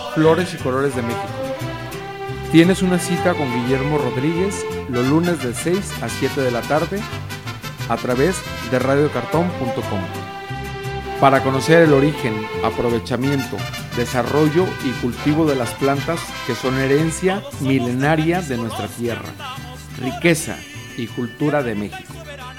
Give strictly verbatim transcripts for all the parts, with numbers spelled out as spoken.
Flores y Colores de México. Tienes una cita con Guillermo Rodríguez los lunes de seis a siete de la tarde a través de radio cartón punto com para conocer el origen, aprovechamiento, desarrollo y cultivo de las plantas que son herencia milenaria de nuestra tierra, riqueza y cultura de México.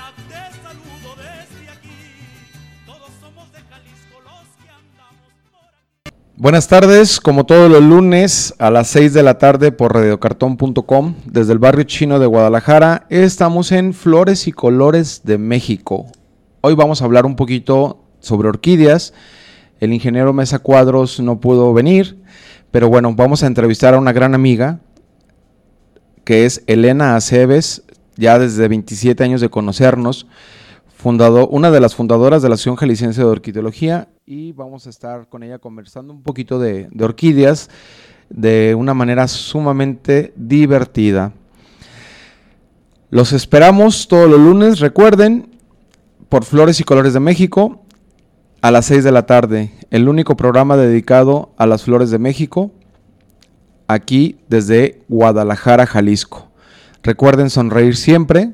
Buenas tardes, como todos los lunes a las seis de la tarde por radio cartón punto com, desde el barrio chino de Guadalajara, estamos en Flores y Colores de México. Hoy vamos a hablar un poquito sobre orquídeas. El ingeniero Mesa Cuadros no pudo venir, pero bueno, vamos a entrevistar a una gran amiga, que es Elena Aceves, ya desde veintisiete años de conocernos, fundado, una de las fundadoras de la Asociación Jalisciense de Orquidología, y vamos a estar con ella conversando un poquito de, de orquídeas de una manera sumamente divertida. Los esperamos todos los lunes, recuerden, por Flores y Colores de México, a las seis de la tarde, el único programa dedicado a las flores de México, aquí desde Guadalajara, Jalisco. Recuerden sonreír siempre,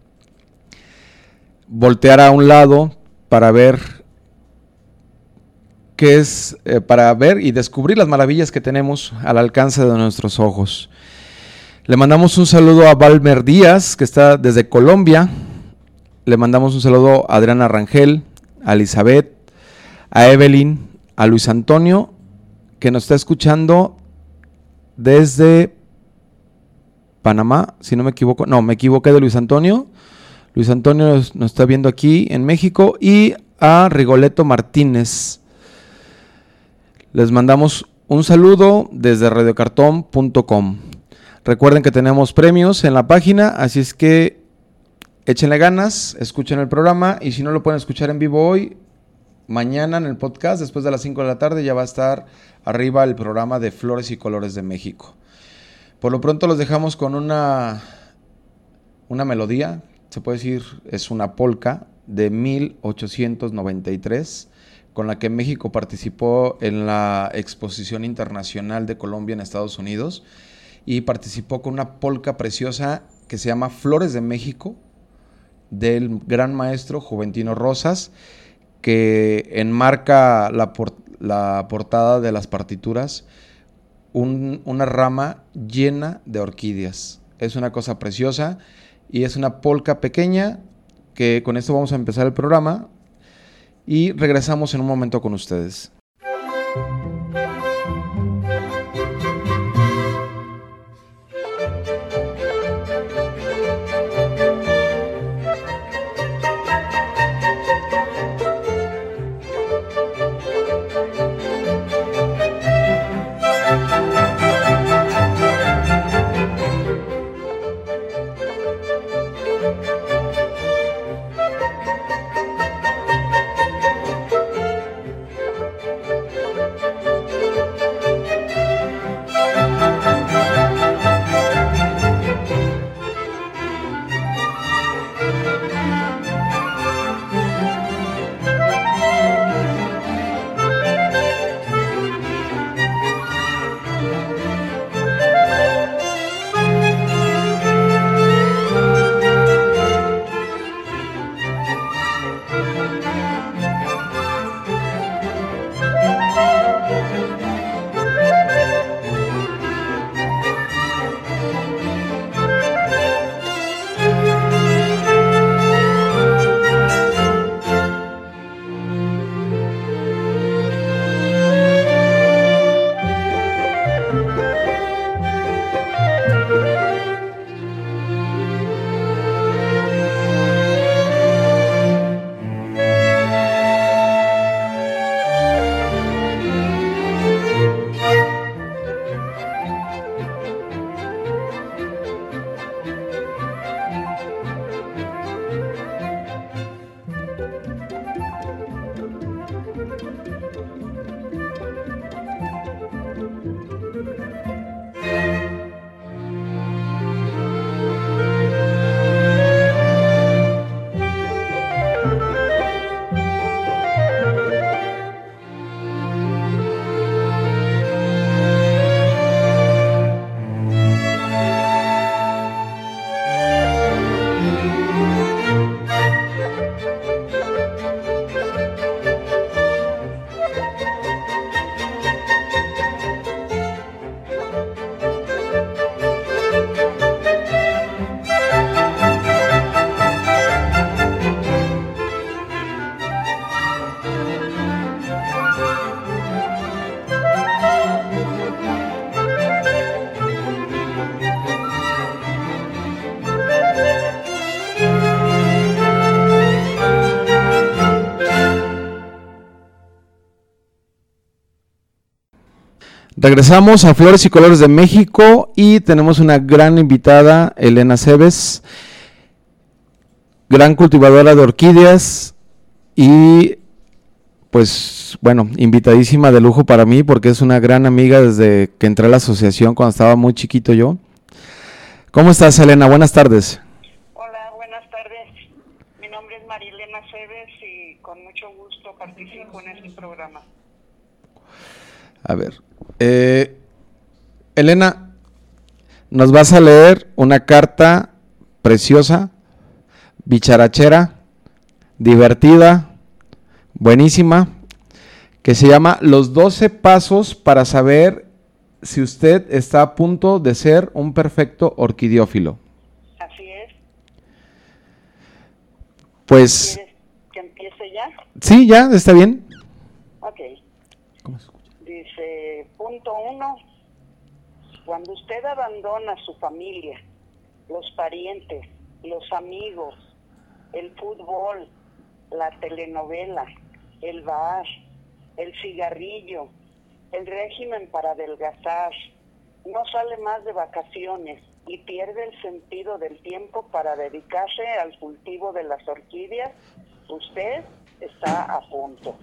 voltear a un lado para ver qué es, eh, para ver y descubrir las maravillas que tenemos al alcance de nuestros ojos. Le mandamos un saludo a Valmer Díaz, que está desde Colombia. Le mandamos un saludo a Adriana Rangel, a Elizabeth, a Evelyn, a Luis Antonio, que nos está escuchando desde Panamá, si no me equivoco. No, me equivoqué de Luis Antonio. Luis Antonio nos, nos está viendo aquí en México, y a Rigoletto Martínez. Les mandamos un saludo desde radio cartón punto com. Recuerden que tenemos premios en la página, así es que échenle ganas, escuchen el programa, y si no lo pueden escuchar en vivo hoy, mañana en el podcast, después de las cinco de la tarde, ya va a estar arriba el programa de Flores y Colores de México. Por lo pronto los dejamos con una, una melodía, se puede decir, es una polca de mil ochocientos noventa y tres, con la que México participó en la Exposición Internacional de Colombia en Estados Unidos, y participó con una polca preciosa que se llama Flores de México, del gran maestro Juventino Rosas, que enmarca la, por, la portada de las partituras un, una rama llena de orquídeas. Es una cosa preciosa y es una polca pequeña, que con esto vamos a empezar el programa y regresamos en un momento con ustedes. Regresamos a Flores y Colores de México y tenemos una gran invitada, Elena Cebes, gran cultivadora de orquídeas y pues bueno, invitadísima de lujo para mí porque es una gran amiga desde que entré a la asociación cuando estaba muy chiquito yo. ¿Cómo estás, Elena? Buenas tardes. Hola, buenas tardes. Mi nombre es Marilena Cebes y con mucho gusto participo en este programa. A ver, eh, Elena, nos vas a leer una carta preciosa, bicharachera, divertida, buenísima, que se llama Los doce pasos para saber si usted está a punto de ser un perfecto orquidiófilo. Así es. Pues... ¿Quieres que empiece ya? Sí, ya, está bien. Ok. ¿Cómo se escucha? Dice, punto uno, cuando usted abandona su familia, los parientes, los amigos, el fútbol, la telenovela, el bar, el cigarrillo, el régimen para adelgazar, no sale más de vacaciones y pierde el sentido del tiempo para dedicarse al cultivo de las orquídeas, usted está a punto.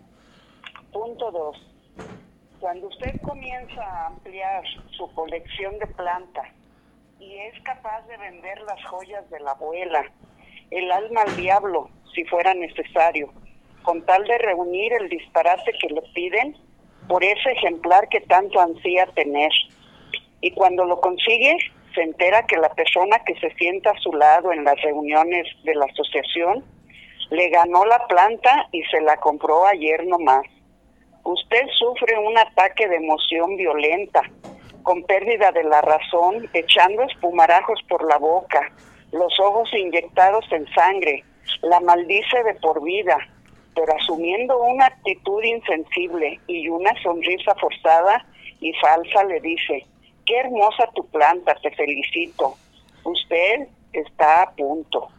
Punto dos. Cuando usted comienza a ampliar su colección de plantas y es capaz de vender las joyas de la abuela, el alma al diablo, si fuera necesario, con tal de reunir el disparate que le piden por ese ejemplar que tanto ansía tener. Y cuando lo consigue, se entera que la persona que se sienta a su lado en las reuniones de la asociación le ganó la planta y se la compró ayer nomás. Usted sufre un ataque de emoción violenta, con pérdida de la razón, echando espumarajos por la boca, los ojos inyectados en sangre, la maldice de por vida, pero asumiendo una actitud insensible y una sonrisa forzada y falsa le dice, qué hermosa tu planta, te felicito, usted está a punto.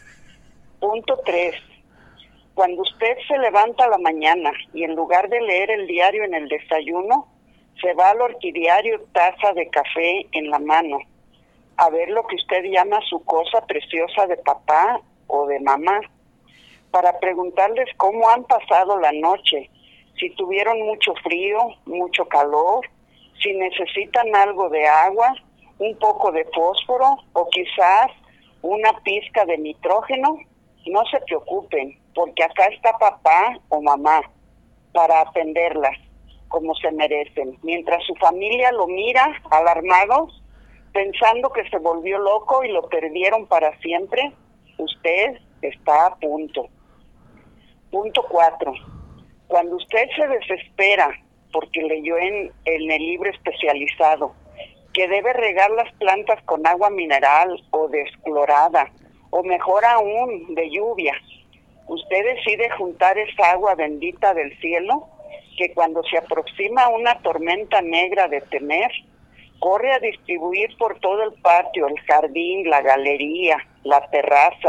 Punto tres. Cuando usted se levanta a la mañana y en lugar de leer el diario en el desayuno, se va al orquidiario taza de café en la mano, a ver lo que usted llama su cosa preciosa de papá o de mamá, para preguntarles cómo han pasado la noche, si tuvieron mucho frío, mucho calor, si necesitan algo de agua, un poco de fósforo o quizás una pizca de nitrógeno. No se preocupen, porque acá está papá o mamá para atenderlas como se merecen. Mientras su familia lo mira alarmados, pensando que se volvió loco y lo perdieron para siempre, usted está a punto. Punto cuatro. Cuando usted se desespera porque leyó en, en el libro especializado que debe regar las plantas con agua mineral o desclorada, o mejor aún, de lluvia, usted decide juntar esa agua bendita del cielo que cuando se aproxima una tormenta negra de temer, corre a distribuir por todo el patio, el jardín, la galería, la terraza,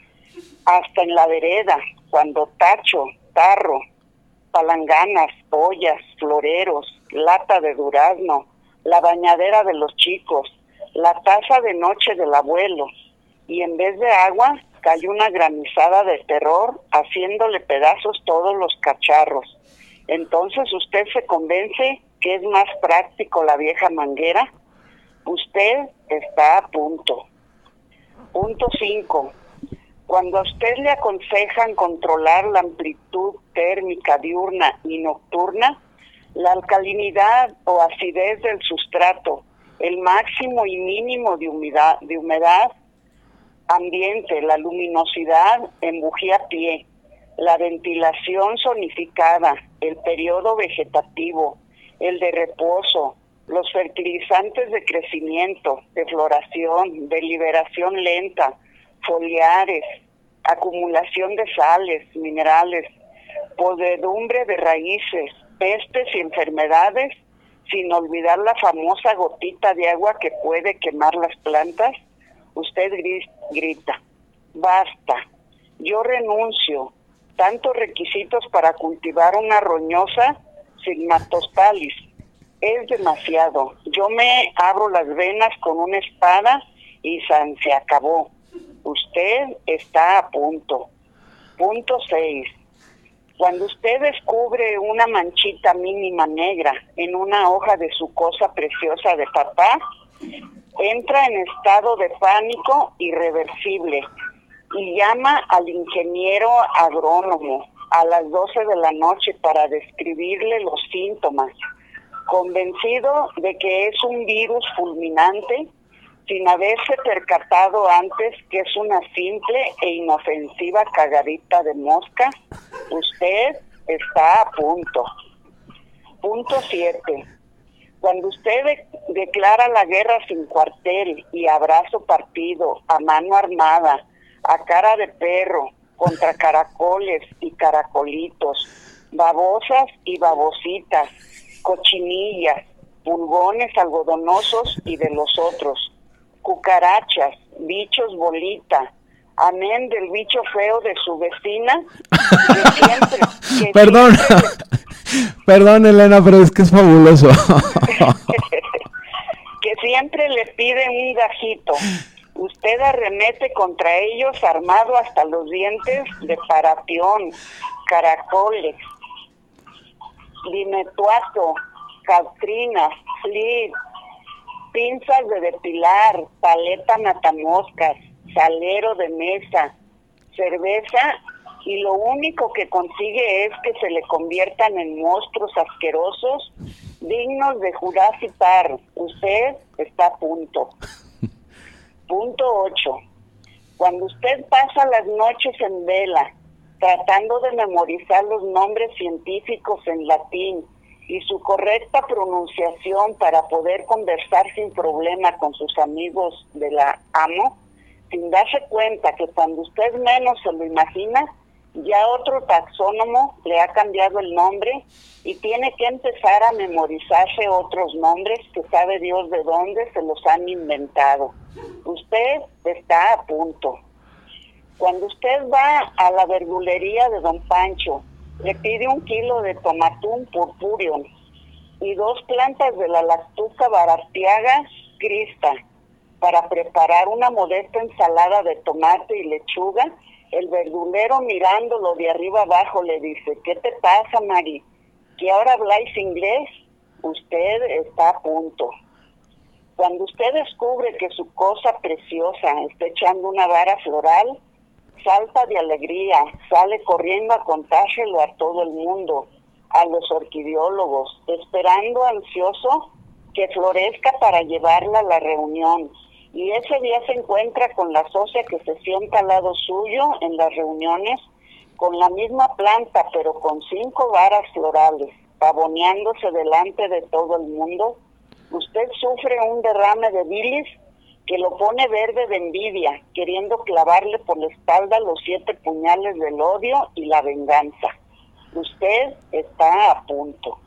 hasta en la vereda, cuando tacho, tarro, palanganas, ollas, floreros, lata de durazno, la bañadera de los chicos, la taza de noche del abuelo, y en vez de agua cayó una granizada de terror, haciéndole pedazos todos los cacharros. Entonces usted se convence que es más práctico la vieja manguera. Usted está a punto. Punto cinco. Cuando a usted le aconsejan controlar la amplitud térmica diurna y nocturna, la alcalinidad o acidez del sustrato, el máximo y mínimo de humedad, de humedad ambiente, la luminosidad en bujía a pie, la ventilación zonificada, el periodo vegetativo, el de reposo, los fertilizantes de crecimiento, de floración, de liberación lenta, foliares, acumulación de sales, minerales, podredumbre de raíces, pestes y enfermedades, sin olvidar la famosa gotita de agua que puede quemar las plantas, usted grita, basta, yo renuncio, tantos requisitos para cultivar una roñosa Sigmatospalis. es demasiado. Yo me abro las venas con una espada y san, se acabó. Usted está a punto. Punto seis. Cuando usted descubre una manchita mínima negra en una hoja de su cosa preciosa de papá, entra en estado de pánico irreversible y llama al ingeniero agrónomo a las doce de la noche para describirle los síntomas, convencido de que es un virus fulminante, sin haberse percatado antes que es una simple e inofensiva cagadita de mosca. Usted está a punto. Punto siete. Cuando usted de- declara la guerra sin cuartel y a brazo partido, a mano armada, a cara de perro, contra caracoles y caracolitos, babosas y babositas, cochinillas, pulgones algodonosos y de los otros, cucarachas, bichos bolita, amén del bicho feo de su vecina, que siempre, que Perdón, siempre, perdón Elena, pero es que es fabuloso. que siempre le pide un gajito. Usted arremete contra ellos armado hasta los dientes de parapión, caracoles, limetuato, catrinas, flip, pinzas de depilar, paleta matamoscas, salero de mesa, cerveza, y lo único que consigue es que se le conviertan en monstruos asquerosos dignos de Jurassic Park. Usted está a punto. Punto ocho. Cuando usted pasa las noches en vela tratando de memorizar los nombres científicos en latín y su correcta pronunciación para poder conversar sin problema con sus amigos de la amo, sin darse cuenta que cuando usted menos se lo imagina, ya otro taxónomo le ha cambiado el nombre y tiene que empezar a memorizarse otros nombres que sabe Dios de dónde se los han inventado. Usted está a punto. Cuando usted va a la verdulería de Don Pancho, le pide un kilo de tomatum purpúreo y dos plantas de la lactuca baratiaga crista para preparar una modesta ensalada de tomate y lechuga. El verdulero, mirándolo de arriba abajo, le dice: ¿qué te pasa, Mari? ¿Que ahora habláis inglés? Usted está a punto. Cuando usted descubre que su cosa preciosa está echando una vara floral, salta de alegría, sale corriendo a contárselo a todo el mundo, a los orquidiólogos, esperando ansioso que florezca para llevarla a la reunión. Y ese día se encuentra con la socia que se sienta al lado suyo en las reuniones, con la misma planta, pero con cinco varas florales, pavoneándose delante de todo el mundo. Usted sufre un derrame de bilis que lo pone verde de envidia, queriendo clavarle por la espalda los siete puñales del odio y la venganza. Usted está a punto.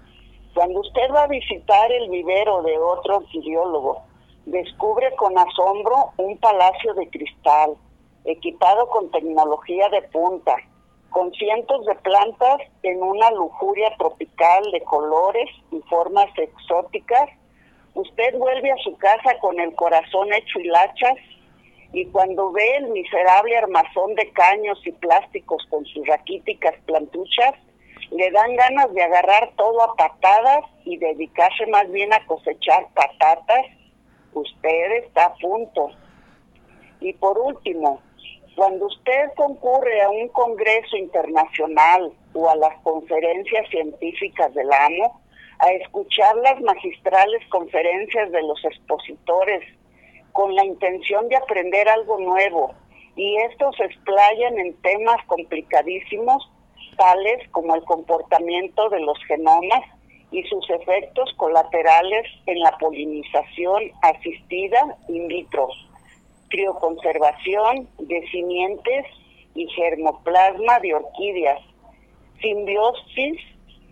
Cuando usted va a visitar el vivero de otro orquidiólogo, descubre con asombro un palacio de cristal, equipado con tecnología de punta, con cientos de plantas en una lujuria tropical de colores y formas exóticas. Usted vuelve a su casa con el corazón hecho hilachas, y cuando ve el miserable armazón de caños y plásticos con sus raquíticas plantuchas, le dan ganas de agarrar todo a patadas y dedicarse más bien a cosechar patatas. Usted está a punto. Y por último, cuando usted concurre a un congreso internacional o a las conferencias científicas del amo, a escuchar las magistrales conferencias de los expositores con la intención de aprender algo nuevo, y estos se explayan en temas complicadísimos, tales como el comportamiento de los genomas y sus efectos colaterales en la polinización asistida in vitro, crioconservación de simientes y germoplasma de orquídeas, simbiosis,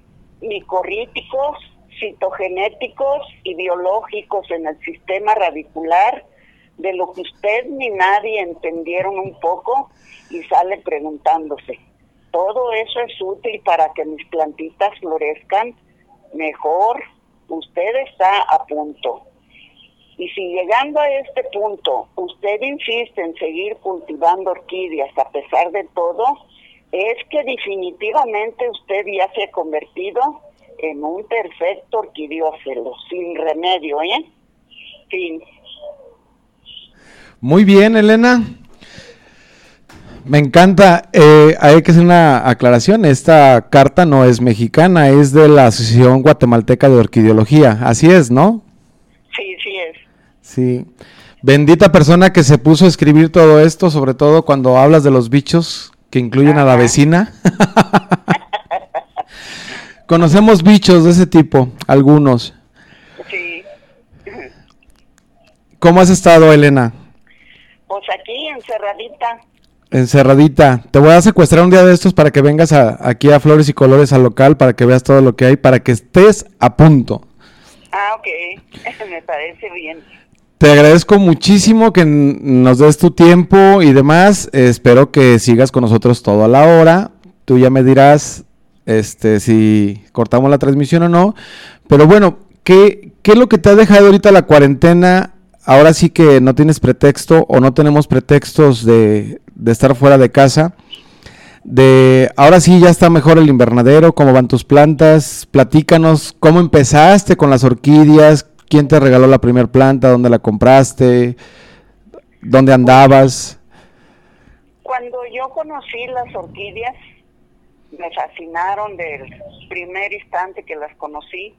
micorríticos, citogenéticos y biológicos en el sistema radicular, de lo que usted ni nadie entendieron un poco, y sale preguntándose: ¿todo eso es útil para que mis plantitas florezcan mejor, usted está a punto. Y si llegando a este punto usted insiste en seguir cultivando orquídeas a pesar de todo, es que definitivamente usted ya se ha convertido en un perfecto orquidiófilo, sin remedio, ¿eh? Fin. Muy bien, Elena. Me encanta. Eh, hay que hacer una aclaración. Esta carta no es mexicana, es de la Asociación Guatemalteca de Orquideología. Así es, ¿no? Sí, sí es. Sí. Bendita persona que se puso a escribir todo esto, sobre todo cuando hablas de los bichos que incluyen Ajá. a la vecina. Conocemos bichos de ese tipo, algunos. Sí. ¿Cómo has estado, Elena? Pues aquí, encerradita. Encerradita. Te voy a secuestrar un día de estos para que vengas a, aquí a Flores y Colores, al local, para que veas todo lo que hay, para que estés a punto. Ah, ok. Me parece bien. Te agradezco muchísimo que nos des tu tiempo y demás. Eh, espero que sigas con nosotros toda la hora. Tú ya me dirás este, si cortamos la transmisión o no. Pero bueno, ¿qué, qué es lo que te ha dejado ahorita la cuarentena? Ahora sí que no tienes pretexto o no tenemos pretextos de, de estar fuera de casa. De ahora sí ya está mejor el invernadero. ¿Cómo van tus plantas? Platícanos cómo empezaste con las orquídeas. ¿Quién te regaló la primera planta? ¿Dónde la compraste? ¿Dónde andabas? Cuando yo conocí las orquídeas, me fascinaron del primer instante que las conocí.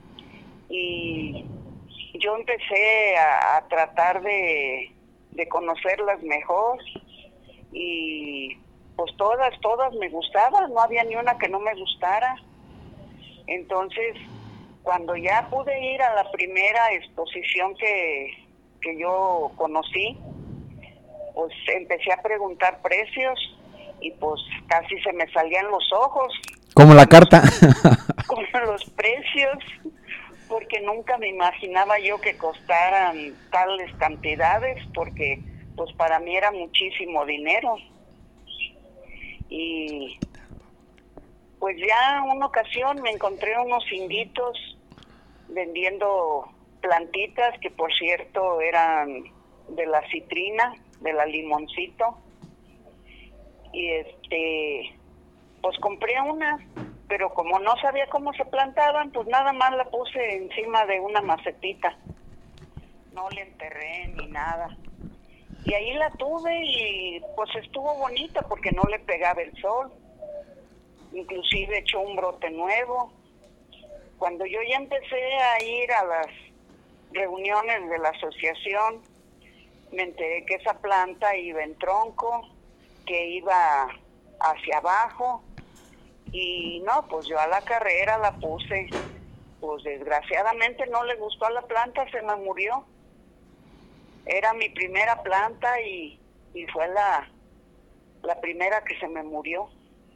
Y yo empecé a, a tratar de, de conocerlas mejor. Y pues todas, todas me gustaban. No había ni una que no me gustara. Entonces, cuando ya pude ir a la primera exposición que, que yo conocí, pues empecé a preguntar precios y pues casi se me salían los ojos. Como la carta. Con los precios, porque nunca me imaginaba yo que costaran tales cantidades, porque pues para mí era muchísimo dinero. Y pues ya una ocasión me encontré unos inditos vendiendo plantitas que por cierto eran de la citrina, de la limoncito, y este pues compré una, pero como no sabía cómo se plantaban, pues nada más la puse encima de una macetita, no le enterré ni nada, y ahí la tuve y pues estuvo bonita porque no le pegaba el sol, inclusive echó un brote nuevo. Cuando yo ya empecé a ir a las reuniones de la asociación, me enteré que esa planta iba en tronco, que iba hacia abajo, y no, pues yo a la carrera la puse. Pues desgraciadamente no le gustó a la planta, se me murió. Era mi primera planta y, y fue la, la primera que se me murió.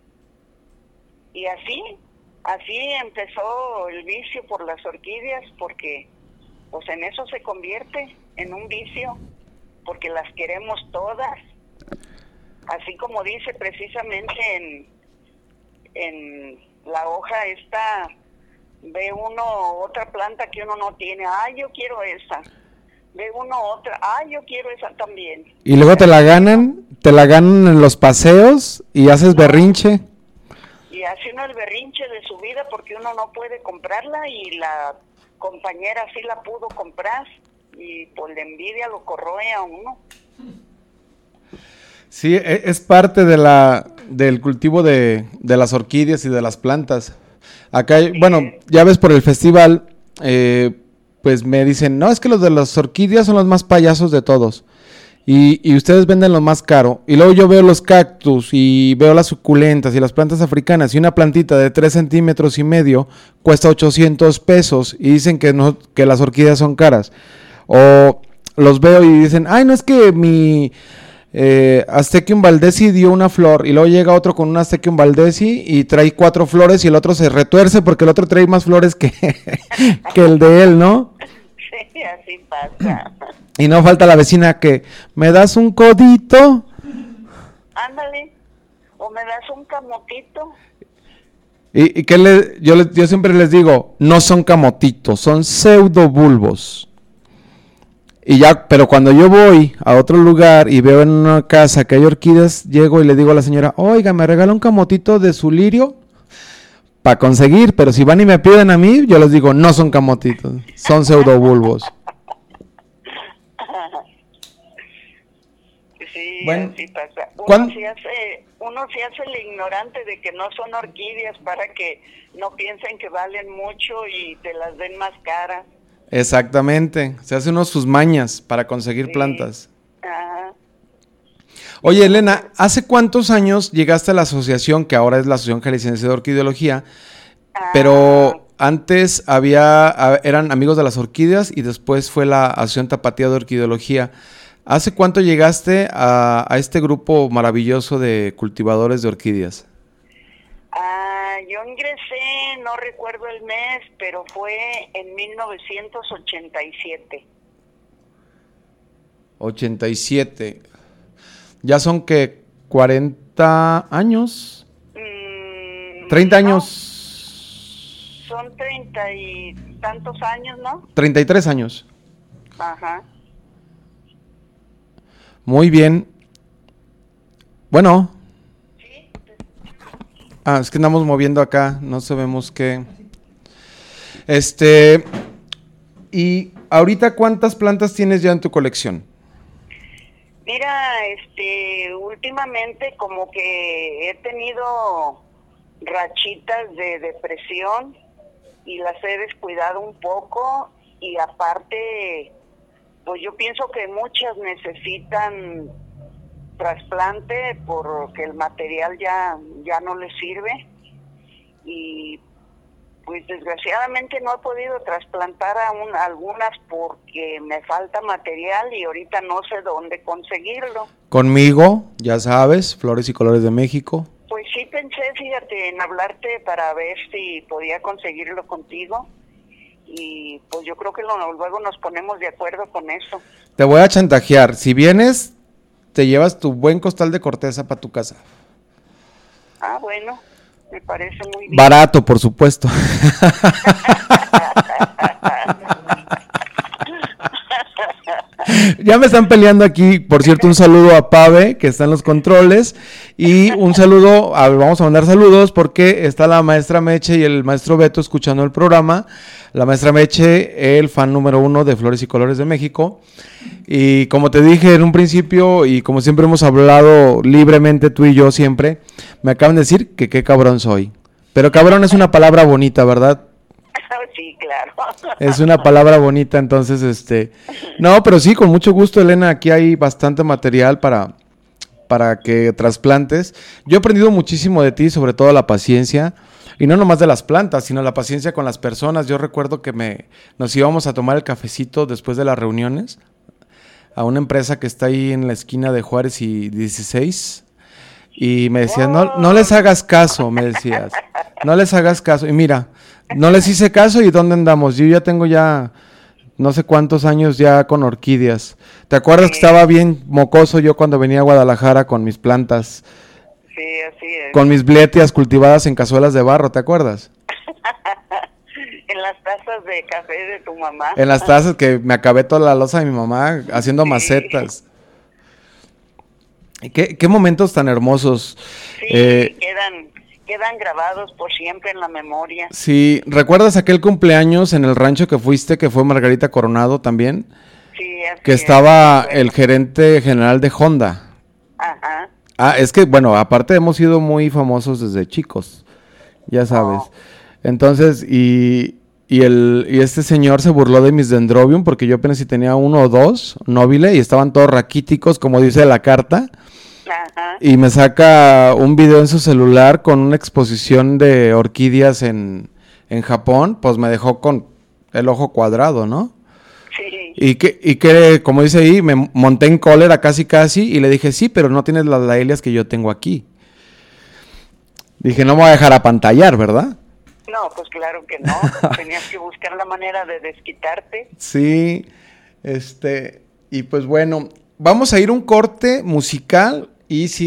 Y así... Así empezó el vicio por las orquídeas, porque pues en eso se convierte, en un vicio, porque las queremos todas. Así como dice precisamente en, en la hoja esta, ve uno otra planta que uno no tiene, ay, yo quiero esa. Ve uno otra, ay, yo quiero esa también. Y luego te la ganan, te la ganan en los paseos y haces no. berrinche. Y hace uno el berrinche de su vida porque uno no puede comprarla y la compañera sí la pudo comprar y por la envidia lo corroe a uno. Sí, es parte de la del cultivo de, de las orquídeas y de las plantas. Acá, hay, bueno, ya ves por el festival, eh, pues me dicen, no, es que los de las orquídeas son los más payasos de todos. Y, y ustedes venden lo más caro. Y luego yo veo los cactus y veo las suculentas y las plantas africanas. Y una plantita de tres centímetros y medio cuesta ochocientos pesos. Y dicen que, no, que las orquídeas son caras. O los veo y dicen, ay, no es que mi eh, Aztequium valdesi dio una flor. Y luego llega otro con un Aztequium valdesi y trae cuatro flores. Y el otro se retuerce porque el otro trae más flores que, que el de él, ¿no? Sí, así pasa. Y no falta la vecina que, ¿me das un codito? Ándale, o me das un camotito. Y, y que le, yo, le, yo siempre les digo, no son camotitos, son pseudobulbos. Y ya, pero cuando yo voy a otro lugar y veo en una casa que hay orquídeas, llego y le digo a la señora, oiga, ¿me regala un camotito de su lirio? Para conseguir, pero si van y me piden a mí, yo les digo, no son camotitos, son pseudobulbos. Sí, bueno, así pasa. Uno ¿cuándo? se hace, uno se hace el ignorante de que no son orquídeas para que no piensen que valen mucho y te las den más caras. Exactamente, se hace uno sus mañas para conseguir Sí. plantas. Ajá. Oye, Elena, ¿hace cuántos años llegaste a la asociación, que ahora es la Asociación Jalisciense de Orquideología, Ah, pero antes había, a- eran amigos de las orquídeas y después fue la Asociación Tapatía de Orquideología? ¿Hace cuánto llegaste a, a este grupo maravilloso de cultivadores de orquídeas? ah, yo ingresé, no recuerdo el mes, pero fue en mil novecientos ochenta y siete. ochenta y siete. ¿Ya son que cuarenta años? Mm, ¿treinta no, años? son treinta y tantos años, ¿no? treinta y tres años. Ajá. Muy bien. Bueno. Ah, es que andamos moviendo acá, no sabemos qué. Este, y ahorita, ¿cuántas plantas tienes ya en tu colección? Mira, este, últimamente como que he tenido rachitas de depresión y las he descuidado un poco, y aparte, pues yo pienso que muchas necesitan trasplante porque el material ya, ya no les sirve, y pues desgraciadamente no he podido trasplantar a un, algunas porque me falta material y ahorita no sé dónde conseguirlo. Conmigo, ya sabes, Flores y Colores de México. Pues sí pensé, fíjate, en hablarte para ver si podía conseguirlo contigo, y pues yo creo que lo, luego nos ponemos de acuerdo con eso. Te voy a chantajear. Si vienes, te llevas tu buen costal de corteza para tu casa. Ah, bueno, me parece muy bien. Barato, por supuesto. Ya me están peleando aquí. Por cierto, un saludo a Pave, que está en los controles. Y un saludo, a, vamos a mandar saludos porque está la maestra Meche y el maestro Beto escuchando el programa. La maestra Meche, el fan número uno de Flores y Colores de México. Y como te dije en un principio, y como siempre hemos hablado libremente tú y yo siempre, me acaban de decir que qué cabrón soy. Pero cabrón es una palabra bonita, ¿verdad? Sí, claro. Es una palabra bonita, entonces, este... No, pero sí, con mucho gusto, Elena, aquí hay bastante material para, para que trasplantes. Yo he aprendido muchísimo de ti, sobre todo la paciencia, y no nomás de las plantas, sino la paciencia con las personas. Yo recuerdo que me nos íbamos a tomar el cafecito después de las reuniones a una empresa que está ahí en la esquina de Juárez y dieciséis, y me decías, no, no les hagas caso, me decías, no les hagas caso, y mira... No les hice caso, y ¿dónde andamos? Yo ya tengo ya no sé cuántos años ya con orquídeas. ¿Te acuerdas Sí. que estaba bien mocoso yo cuando venía a Guadalajara con mis plantas? Sí, así es. Con mis bletias cultivadas en cazuelas de barro, ¿te acuerdas? En las tazas de café de tu mamá. En las tazas que me acabé toda la loza de mi mamá haciendo Sí. macetas. ¿Qué, qué momentos tan hermosos? Sí, Eh, quedan, quedan grabados por siempre en la memoria. sí, ¿recuerdas aquel cumpleaños en el rancho que fuiste, que fue Margarita Coronado también? Sí, así Que es, estaba sí, bueno. el gerente general de Honda. Ajá. Ah, es que, bueno, aparte hemos sido muy famosos desde chicos, ya sabes. Oh. Entonces, y, y, el, y este señor se burló de mis dendrobium porque yo apenas si tenía uno o dos, nóbile, y estaban todos raquíticos, como dice la carta. Ajá. Y me saca un video en su celular con una exposición de orquídeas en, en Japón, pues me dejó con el ojo cuadrado, ¿no? Sí. Y que, y que, como dice ahí, me monté en cólera casi casi y le dije, sí, pero no tienes las laelias que yo tengo aquí. Dije, no me voy a dejar apantallar, ¿verdad? No, pues claro que no. Tenías que buscar la manera de desquitarte. Sí, este, y pues bueno, vamos a ir un corte musical y sigue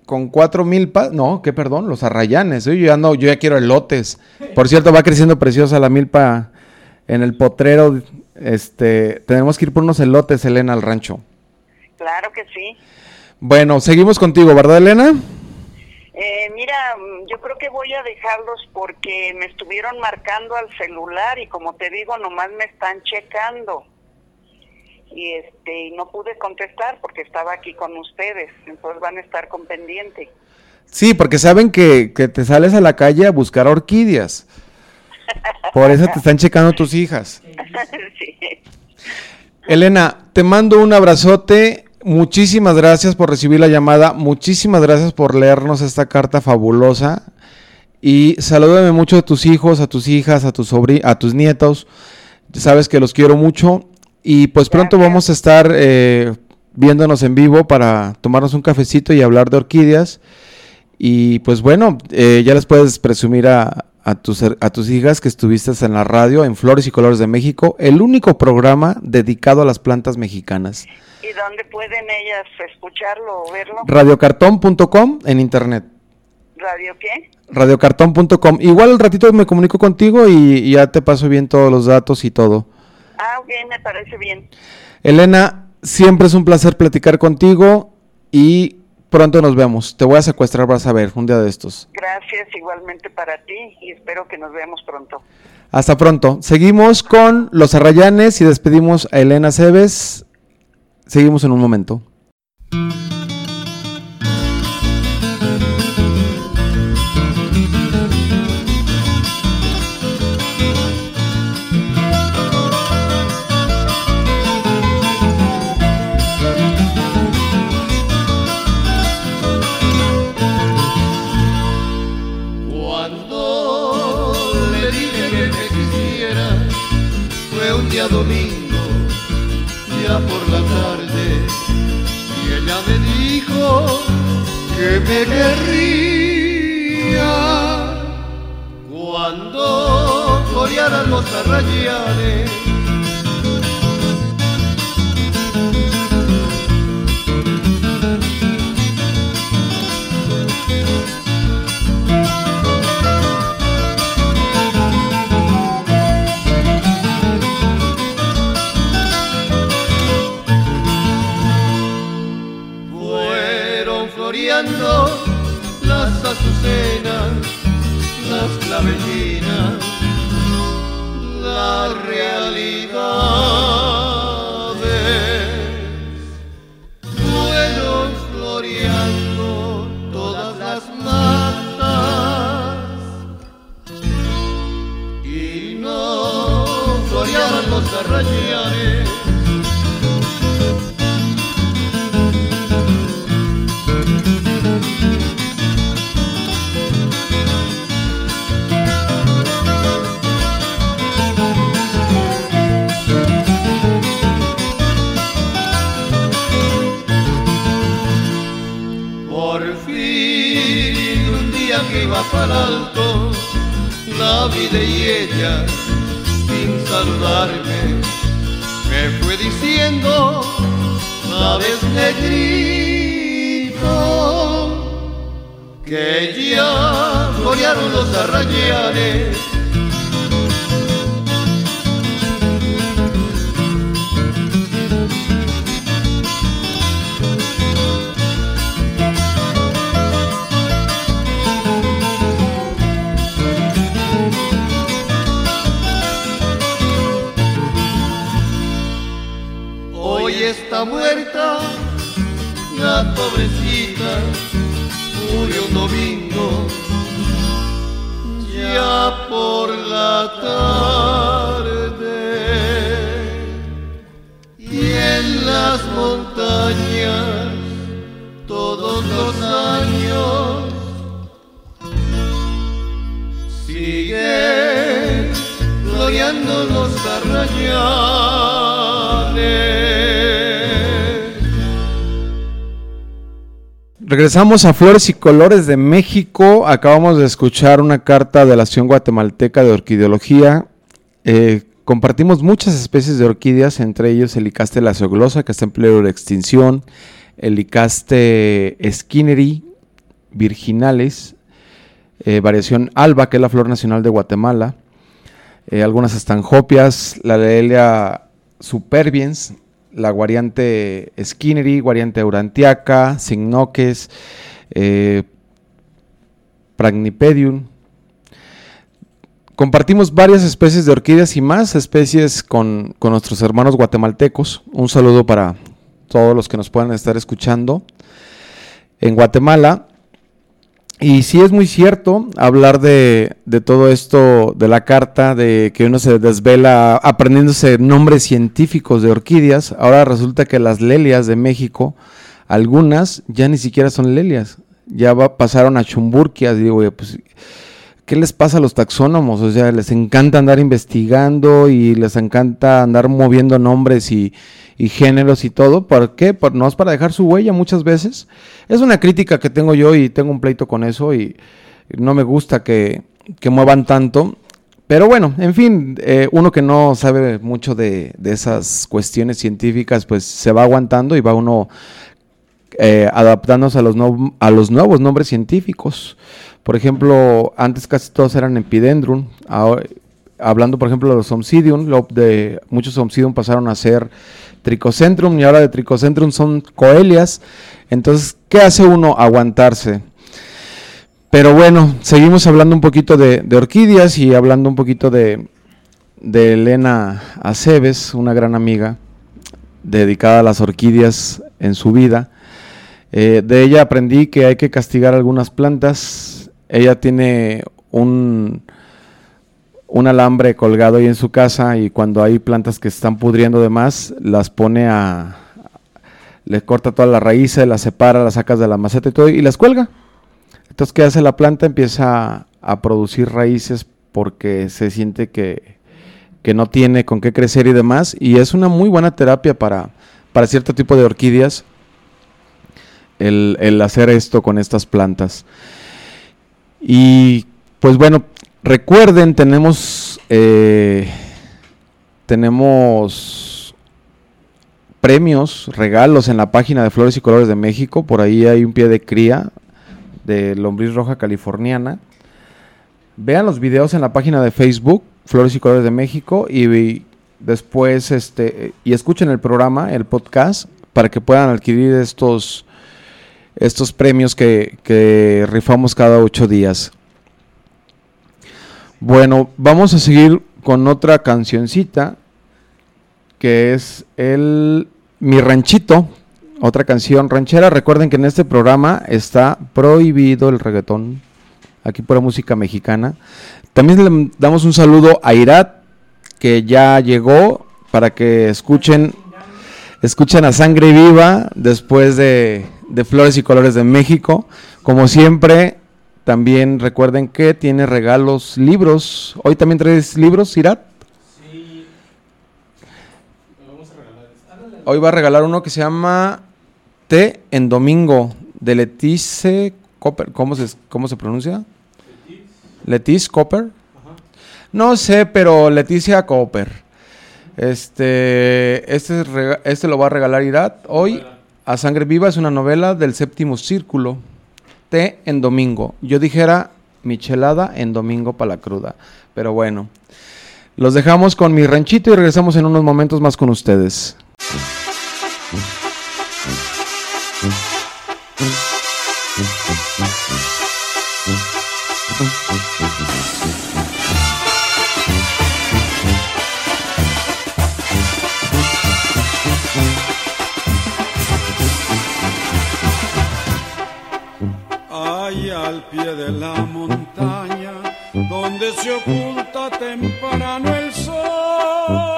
con cuatro milpas, no, qué perdón, los arrayanes, ¿eh? yo ya no, yo ya quiero elotes. Por cierto, va creciendo preciosa la milpa en el potrero, este, tenemos que ir por unos elotes, Elena, al rancho. Claro que sí. Bueno, seguimos contigo, ¿verdad, Elena? Eh, mira, yo creo que voy a dejarlos porque me estuvieron marcando al celular y como te digo, nomás me están checando. Y este, y no pude contestar porque estaba aquí con ustedes, entonces van a estar con pendiente. Sí, porque saben que, que te sales a la calle a buscar orquídeas. Por eso te están checando tus hijas. Sí. Elena, te mando un abrazote. Muchísimas gracias por recibir la llamada. Muchísimas gracias por leernos esta carta fabulosa. Y salúdame mucho a tus hijos, a tus hijas, a tus sobri- a tus nietos. Sabes que los quiero mucho. Y pues pronto Gracias. vamos a estar eh, viéndonos en vivo para tomarnos un cafecito y hablar de orquídeas. Y pues bueno, eh, ya les puedes presumir a, a, tus, a tus hijas que estuviste en la radio, en Flores y Colores de México, el único programa dedicado a las plantas mexicanas. ¿Y dónde pueden ellas escucharlo o verlo? radiocartón punto com en internet. ¿Radio qué? radiocartón punto com. Igual al ratito me comunico contigo y, y ya te paso bien todos los datos y todo. Ah, ok, me parece bien. Elena, siempre es un placer platicar contigo y pronto nos vemos. Te voy a secuestrar, vas a ver, un día de estos. Gracias igualmente para ti y espero que nos veamos pronto. Hasta pronto. Seguimos con los arrayanes y despedimos a Elena Cebes. Seguimos en un momento. Domingo, ya por la tarde, y ella me dijo que me querría. Cuando florearan los arrayanes, las azucenas, las clavellinas, las realidades fueron floreando todas las matas y no floreaban los arrayanes. Que iba para el alto, la vi y ella, sin saludarme, me fue diciendo, sabes negrito, que ya florearon los arrayanes. Está muerta, la pobrecita, murió un domingo, ya por la tarde, y en las montañas, todos los años, siguen floreando los arrayanes. Regresamos a Flores y Colores de México. Acabamos de escuchar una carta de la Asociación Guatemalteca de Orquideología. Eh, compartimos muchas especies de orquídeas, entre ellos el Lycaste laceoglosa, que está en peligro de extinción, el Lycaste skinneri, virginales, eh, variación alba, que es la flor nacional de Guatemala, eh, algunas estanjopias, la Loelia superbiens, la Guariante skinneri, Guariante aurantiaca, Cycnoches, eh, Pragnipedium. Compartimos varias especies de orquídeas y más especies con, con nuestros hermanos guatemaltecos. Un saludo para todos los que nos puedan estar escuchando en Guatemala. Y sí es muy cierto hablar de, de todo esto, de la carta, de que uno se desvela aprendiéndose nombres científicos de orquídeas. Ahora resulta que las lelias de México, algunas ya ni siquiera son lelias, ya va, pasaron a chumburquias. Digo, pues, ¿qué les pasa a los taxónomos? O sea, les encanta andar investigando y les encanta andar moviendo nombres y, y géneros y todo. ¿Por qué? Por, no es para dejar su huella muchas veces. Es una crítica que tengo yo y tengo un pleito con eso y no me gusta que, que muevan tanto. Pero bueno, en fin, eh, uno que no sabe mucho de, de esas cuestiones científicas, pues se va aguantando y va uno eh, adaptándose a los, no, a los nuevos nombres científicos. Por ejemplo, antes casi todos eran Epidendrum. Ahora, hablando por ejemplo de los Oncidium, de muchos Oncidium pasaron a ser Trichocentrum y ahora de Trichocentrum son Coelias. Entonces, ¿qué hace uno? Aguantarse. Pero bueno, seguimos hablando un poquito de, de orquídeas y hablando un poquito de, de Elena Aceves, una gran amiga dedicada a las orquídeas en su vida. Eh, de ella aprendí que hay que castigar algunas plantas. Ella tiene un, un alambre colgado ahí en su casa y cuando hay plantas que se están pudriendo de más, las pone a... le corta todas las raíces, las separa, las sacas de la maceta y todo y las cuelga. Entonces, ¿qué hace la planta? Empieza a producir raíces porque se siente que, que no tiene con qué crecer y demás. Y es una muy buena terapia para, para cierto tipo de orquídeas el, el hacer esto con estas plantas. Y pues bueno, recuerden, tenemos eh, tenemos premios, regalos en la página de Flores y Colores de México. Por ahí hay un pie de cría de lombriz roja californiana. Vean los videos en la página de Facebook Flores y Colores de México y, y después este y escuchen el programa, el podcast, para que puedan adquirir estos estos premios que, que rifamos cada ocho días. Bueno, vamos a seguir con otra cancioncita que es el Mi Ranchito, otra canción ranchera. Recuerden que en este programa está prohibido el reggaetón, aquí pura música mexicana. También le damos un saludo a Irat, que ya llegó, para que escuchen escuchen a Sangre Viva después de, de Flores y Colores de México. Como siempre, también recuerden que tiene regalos, libros. Hoy también traes libros, Irat. Sí. Lo vamos a regalar. Hoy va a regalar uno que se llama Té en Domingo, de Letice Copper. ¿Cómo se, cómo se pronuncia? Letiz. Letice Copper. Ajá. No sé, pero Leticia Copper. Este, este, rega- este lo va a regalar Irat hoy a Sangre Viva. Es una novela del Séptimo Círculo. Té en Domingo. Yo dijera michelada en domingo para la cruda. Pero bueno, los dejamos con Mi Ranchito y regresamos en unos momentos más con ustedes. Allá al pie de la montaña, donde se oculta temprano el sol,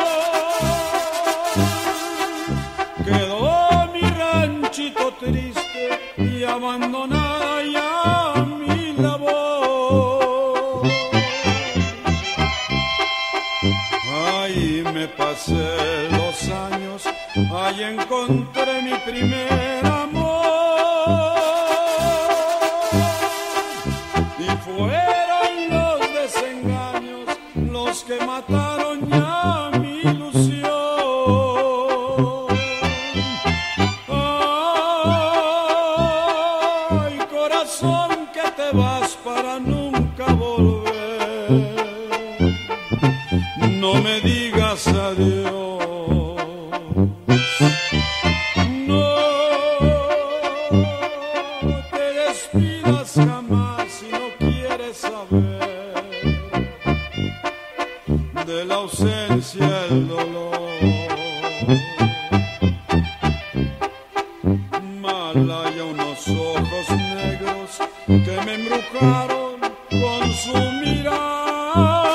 quedó mi ranchito triste y abandonada ya mi labor. Ahí me pasé los años, ahí encontré mi primer amor. Fueron los desengaños los que mataron ya mi ilusión. Ay, corazón digas adiós. No te despidas jamás si no quieres saber de la ausencia, el dolor. Mal hay unos ojos negros que me embrujaron con su mirar.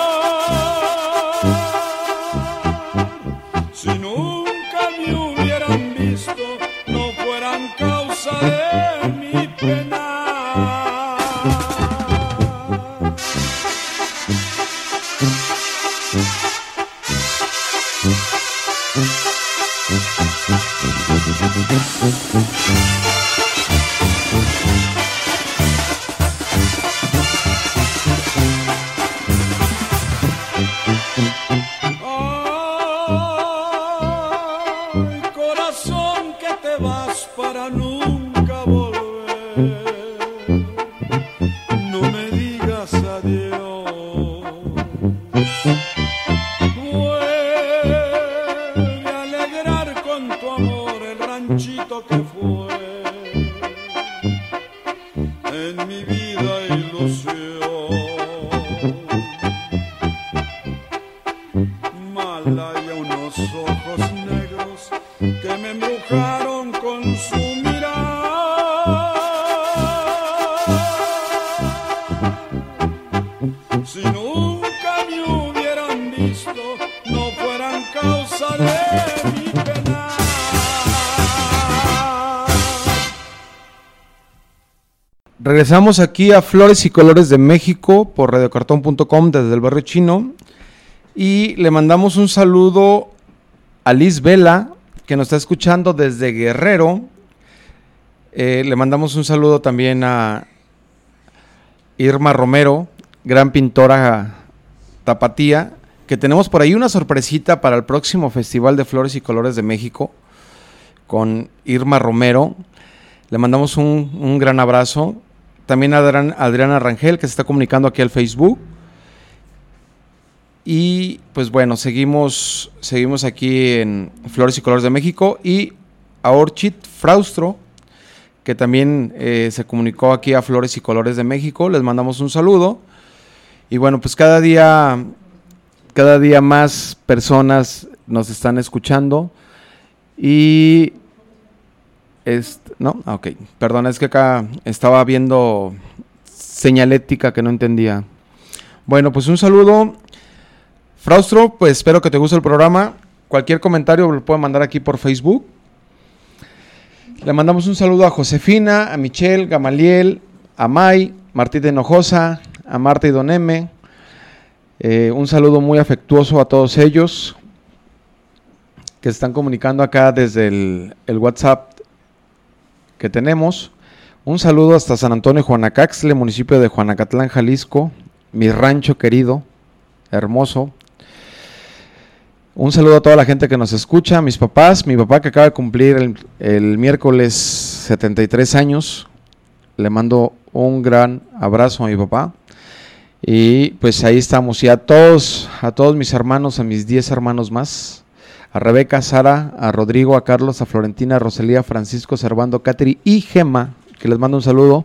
Si nunca me hubieran visto, no fueran causa de mi pena. Ay, corazón, que te vas para nunca volver. No me digas adiós. Vuelve a alegrar con tu amor el ranchito que fue en mi vida ilusión. Malaya, unos ojos negros que me embrujaron con su mirar. Si nunca me hubieran visto, no fueran causa de mi pena. Regresamos aquí a Flores y Colores de México por radiocartón punto com desde el barrio chino y le mandamos un saludo a Liz Vela, que nos está escuchando desde Guerrero. Eh, le mandamos un saludo también a Irma Romero, gran pintora tapatía, que tenemos por ahí una sorpresita para el próximo Festival de Flores y Colores de México con Irma Romero. Le mandamos un, un gran abrazo. También a Adriana, Adriana Rangel, que se está comunicando aquí al Facebook. Y pues bueno, seguimos, seguimos aquí en Flores y Colores de México. Y a Orchid Fraustro, que también eh, se comunicó aquí a Flores y Colores de México. Les mandamos un saludo. Y bueno, pues cada día, cada día más personas nos están escuchando. Y... Este, no, ah, ok, perdón, es que acá estaba viendo señalética que no entendía. Bueno, pues un saludo, Fraustro, pues espero que te guste el programa. Cualquier comentario lo pueden mandar aquí por Facebook. Le mandamos un saludo a Josefina, a Michelle, Gamaliel, a May, Martí de Hinojosa, a Marta y Don M. Eh, un saludo muy afectuoso a todos ellos que se están comunicando acá desde el, el WhatsApp que tenemos. Un saludo hasta San Antonio Juanacaxtle, municipio de Juanacatlán, Jalisco, mi rancho querido, hermoso. Un saludo a toda la gente que nos escucha, a mis papás, mi papá que acaba de cumplir el, el miércoles setenta y tres años, le mando un gran abrazo a mi papá. Y pues ahí estamos, y a todos, a todos mis hermanos, a mis diez hermanos más, a Rebeca, a Sara, a Rodrigo, a Carlos, a Florentina, a Rosalía, a Francisco, Servando, Catri y Gema, que les mando un saludo.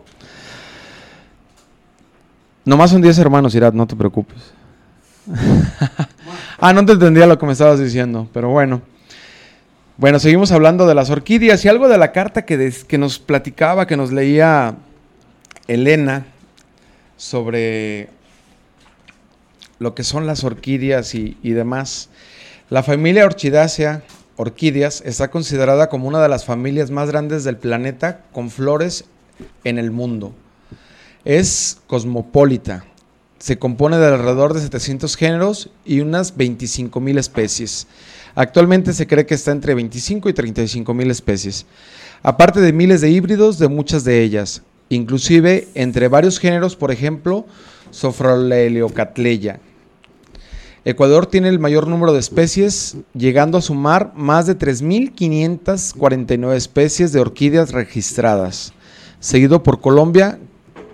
Nomás son diez hermanos, Irad, no te preocupes. Ah, no te entendía lo que me estabas diciendo, pero bueno. Bueno, seguimos hablando de las orquídeas y algo de la carta que, des, que nos platicaba, que nos leía Elena sobre lo que son las orquídeas y, y demás. La familia Orchidaceae, orquídeas, está considerada como una de las familias más grandes del planeta con flores en el mundo. Es cosmopolita. Se compone de alrededor de setecientos géneros y unas veinticinco mil especies. Actualmente se cree que está entre veinticinco y treinta y cinco mil especies. Aparte de miles de híbridos de muchas de ellas. Inclusive entre varios géneros, por ejemplo, Sophroleliocatleya. Ecuador tiene el mayor número de especies, llegando a sumar más de tres mil quinientas cuarenta y nueve especies de orquídeas registradas, seguido por Colombia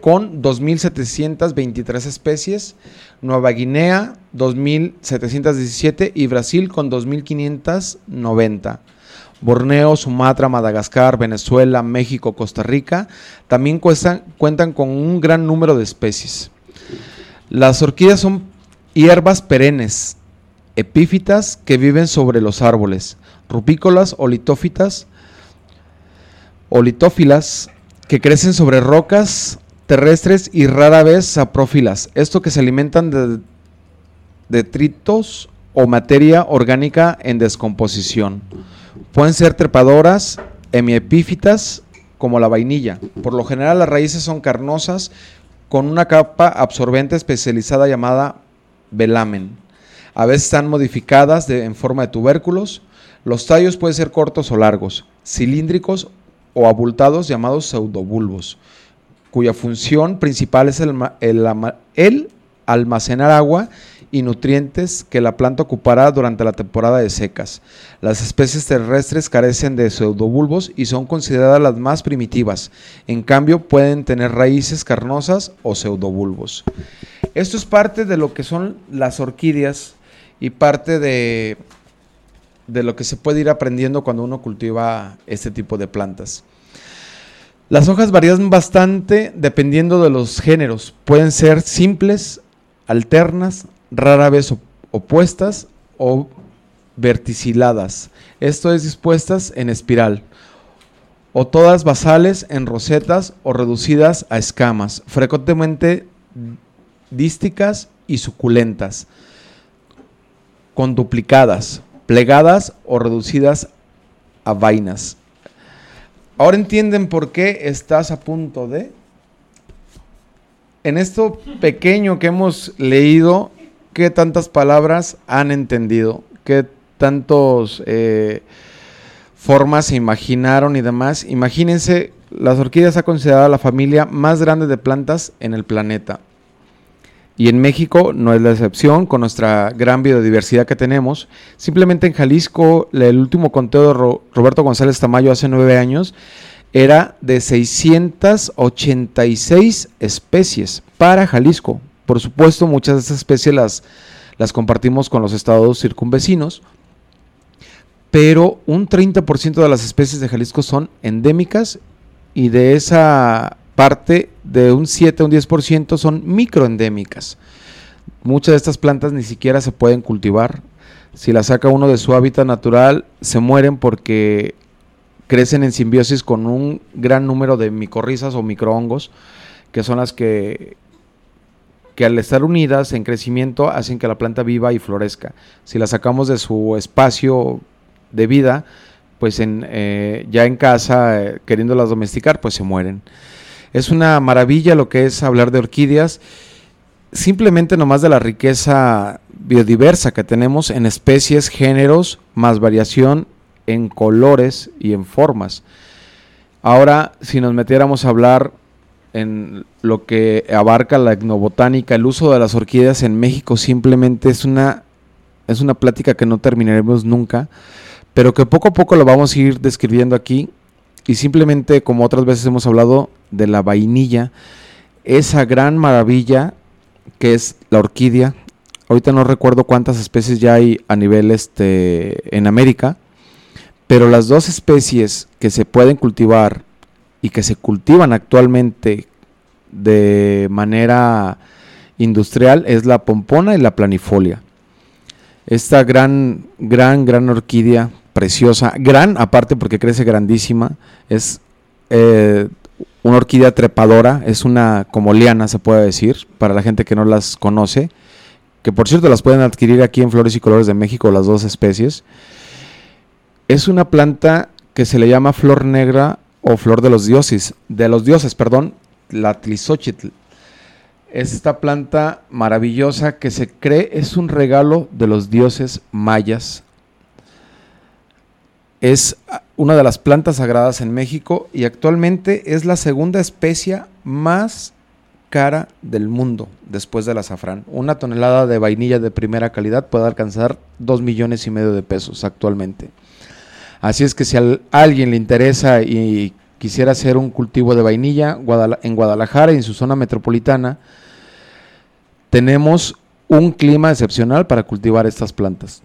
con dos mil setecientas veintitrés especies, Nueva Guinea dos mil setecientas diecisiete y Brasil con dos mil quinientas noventa. Borneo, Sumatra, Madagascar, Venezuela, México, Costa Rica también cuestan, cuentan con un gran número de especies. Las orquídeas son hierbas perennes, epífitas que viven sobre los árboles, rupícolas o litófitas, o litófilas que crecen sobre rocas terrestres y rara vez saprófilas, esto que se alimentan de detritos o materia orgánica en descomposición. Pueden ser trepadoras, hemiepífitas, como la vainilla. Por lo general las raíces son carnosas con una capa absorbente especializada llamada velamen. A veces están modificadas de, en forma de tubérculos. Los tallos pueden ser cortos o largos, cilíndricos o abultados llamados pseudobulbos, cuya función principal es el, el, el almacenar agua y nutrientes que la planta ocupará durante la temporada de secas. Las especies terrestres carecen de pseudobulbos y son consideradas las más primitivas. En cambio, pueden tener raíces carnosas o pseudobulbos. Esto es parte de lo que son las orquídeas y parte de, de lo que se puede ir aprendiendo cuando uno cultiva este tipo de plantas. Las hojas varían bastante dependiendo de los géneros. Pueden ser simples, alternas, rara vez op- opuestas o verticiladas, esto es dispuestas en espiral, o todas basales en rosetas o reducidas a escamas, frecuentemente dísticas y suculentas, conduplicadas, plegadas o reducidas a vainas. Ahora entienden por qué estás a punto de... En esto pequeño que hemos leído, ¿qué tantas palabras han entendido? ¿Qué tantas eh, formas se imaginaron y demás? Imagínense, las orquídeas ha considerada la familia más grande de plantas en el planeta. Y en México no es la excepción, con nuestra gran biodiversidad que tenemos. Simplemente en Jalisco, el último conteo de Ro- Roberto González Tamayo hace nueve años, era de seiscientas ochenta y seis especies para Jalisco. Por supuesto, muchas de estas especies las, las compartimos con los estados circunvecinos, pero un treinta por ciento de las especies de Jalisco son endémicas y de esa parte de un siete a un diez por ciento son microendémicas. Muchas de estas plantas ni siquiera se pueden cultivar. Si las saca uno de su hábitat natural, se mueren porque crecen en simbiosis con un gran número de micorrizas o microhongos, que son las que, que al estar unidas en crecimiento hacen que la planta viva y florezca. Si la sacamos de su espacio de vida, pues en, eh, ya en casa, eh, queriéndolas domesticar, pues se mueren. Es una maravilla lo que es hablar de orquídeas, simplemente nomás de la riqueza biodiversa que tenemos en especies, géneros, más variación en colores y en formas. Ahora, si nos metiéramos a hablar en lo que abarca la etnobotánica, el uso de las orquídeas en México simplemente es una, es una plática que no terminaremos nunca, pero que poco a poco lo vamos a ir describiendo aquí, y simplemente, como otras veces hemos hablado de la vainilla, esa gran maravilla que es la orquídea. Ahorita no recuerdo cuántas especies ya hay a nivel este en América, pero las dos especies que se pueden cultivar y que se cultivan actualmente de manera industrial es la pompona y la planifolia. Esta gran, gran, gran orquídea preciosa, gran aparte porque crece grandísima, es eh, una orquídea trepadora, es una como liana se puede decir, para la gente que no las conoce, que por cierto las pueden adquirir aquí en Flores y Colores de México, las dos especies. Es una planta que se le llama flor negra o flor de los dioses, de los dioses, perdón, la Tlixochitl. Es esta planta maravillosa que se cree es un regalo de los dioses mayas. Es una de las plantas sagradas en México y actualmente es la segunda especie más cara del mundo después del azafrán. Una tonelada de vainilla de primera calidad puede alcanzar dos millones y medio de pesos actualmente. Así es que si a alguien le interesa y quisiera hacer un cultivo de vainilla Guadala- en Guadalajara y en su zona metropolitana, tenemos un clima excepcional para cultivar estas plantas.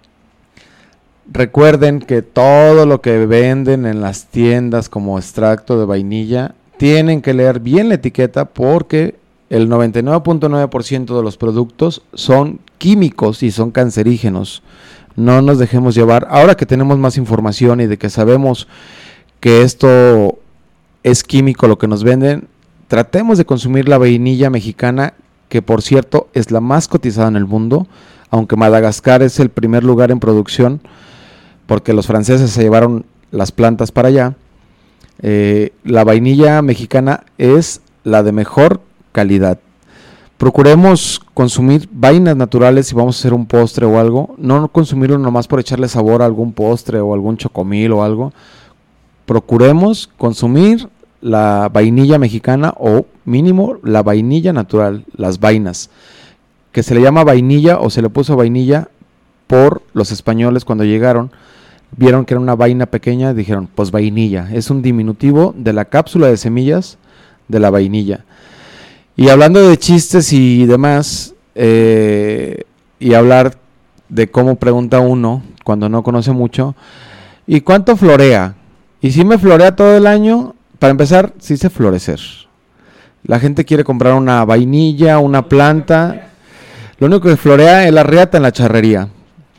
Recuerden que todo lo que venden en las tiendas como extracto de vainilla, tienen que leer bien la etiqueta porque el noventa y nueve punto nueve por ciento de los productos son químicos y son cancerígenos. No nos dejemos llevar. Ahora que tenemos más información y de que sabemos que esto es químico lo que nos venden, tratemos de consumir la vainilla mexicana, que por cierto es la más cotizada en el mundo, aunque Madagascar es el primer lugar en producción, porque los franceses se llevaron las plantas para allá. Eh, la vainilla mexicana es la de mejor calidad. Procuremos consumir vainas naturales si vamos a hacer un postre o algo, no consumirlo nomás por echarle sabor a algún postre o algún chocomil o algo. Procuremos consumir la vainilla mexicana o mínimo la vainilla natural, las vainas, que se le llama vainilla o se le puso vainilla por los españoles cuando llegaron. Vieron que era una vaina pequeña, dijeron, pues vainilla, es un diminutivo de la cápsula de semillas de la vainilla. Y hablando de chistes y demás, eh, y hablar de cómo pregunta uno cuando no conoce mucho, ¿y cuánto florea? Y si me florea todo el año, para empezar, sí sé florecer. La gente quiere comprar una vainilla, una planta, lo único que florea es la riata en la charrería.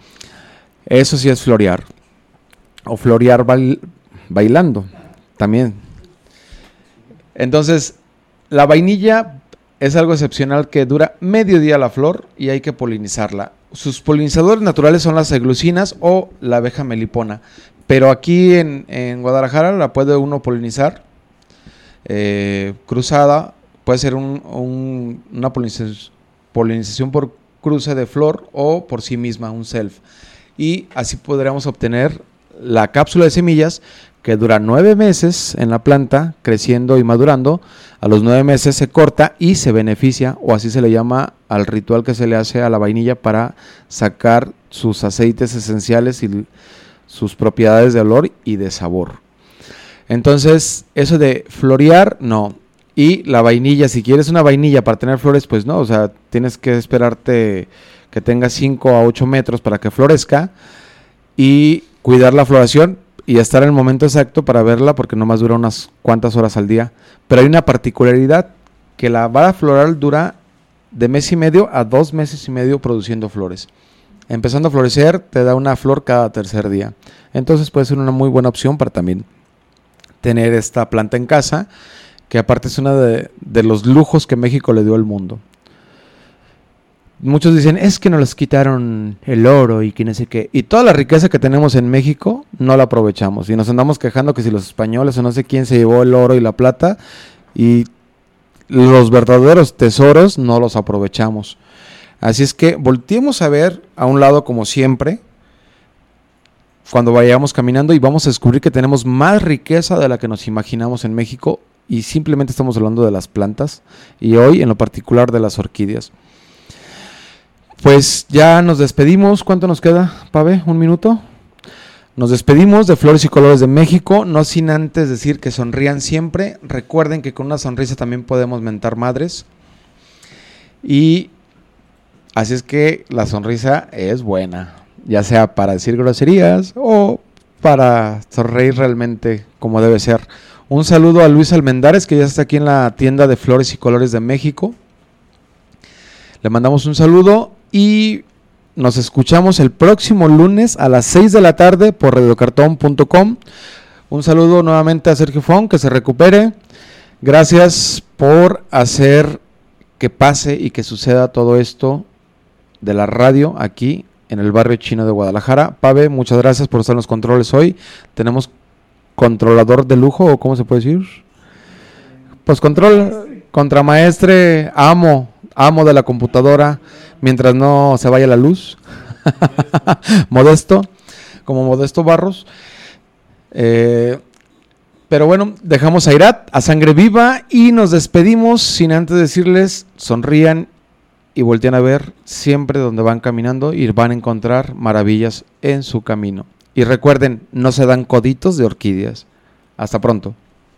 Eso sí es florear. O florear bail, bailando también. Entonces, la vainilla es algo excepcional que dura medio día la flor y hay que polinizarla. Sus polinizadores naturales son las eglucinas o la abeja melipona. Pero aquí en, en Guadalajara la puede uno polinizar eh, cruzada. Puede ser un, un, una polinización, polinización por cruce de flor o por sí misma, un self. Y así podríamos obtener la cápsula de semillas que dura nueve meses en la planta, creciendo y madurando. A los nueve meses se corta y se beneficia, o así se le llama al ritual que se le hace a la vainilla para sacar sus aceites esenciales y sus propiedades de olor y de sabor. Entonces, eso de florear, no. Y la vainilla, si quieres una vainilla para tener flores, pues no, o sea, tienes que esperarte que tenga cinco a ocho metros para que florezca y cuidar la floración y estar en el momento exacto para verla, porque nomás dura unas cuantas horas al día. Pero hay una particularidad, que la vara floral dura de mes y medio a dos meses y medio produciendo flores. Empezando a florecer, te da una flor cada tercer día. Entonces puede ser una muy buena opción para también tener esta planta en casa, que aparte es uno de, de los lujos que México le dio al mundo. Muchos dicen, es que nos les quitaron el oro y que no sé qué. Y toda la riqueza que tenemos en México no la aprovechamos. Y nos andamos quejando que si los españoles o no sé quién se llevó el oro y la plata. Y los verdaderos tesoros no los aprovechamos. Así es que volteemos a ver a un lado como siempre, cuando vayamos caminando, y vamos a descubrir que tenemos más riqueza de la que nos imaginamos en México. Y simplemente estamos hablando de las plantas. Y hoy en lo particular de las orquídeas. Pues ya nos despedimos. ¿Cuánto nos queda, Pave? ¿Un minuto? Nos despedimos de Flores y Colores de México, no sin antes decir que sonrían siempre. Recuerden que con una sonrisa también podemos mentar madres. Y así es que la sonrisa es buena, ya sea para decir groserías o para sonreír realmente como debe ser. Un saludo a Luis Almendares, que ya está aquí en la tienda de Flores y Colores de México. Le mandamos un saludo. Y nos escuchamos el próximo lunes a las seis de la tarde por radiocartón punto com. Un saludo nuevamente a Sergio Fon, que se recupere. Gracias por hacer que pase y que suceda todo esto de la radio aquí en el barrio chino de Guadalajara. Pave, muchas gracias por estar en los controles hoy. Tenemos controlador de lujo, ¿o cómo se puede decir? Pues control, contramaestre, amo, amo de la computadora. Mientras no se vaya la luz. Modesto, como Modesto Barros. Eh, pero bueno, dejamos a Irat, a Sangre Viva, y nos despedimos sin antes decirles, sonrían y voltean a ver siempre donde van caminando y van a encontrar maravillas en su camino. Y recuerden, no se dan coditos de orquídeas. Hasta pronto.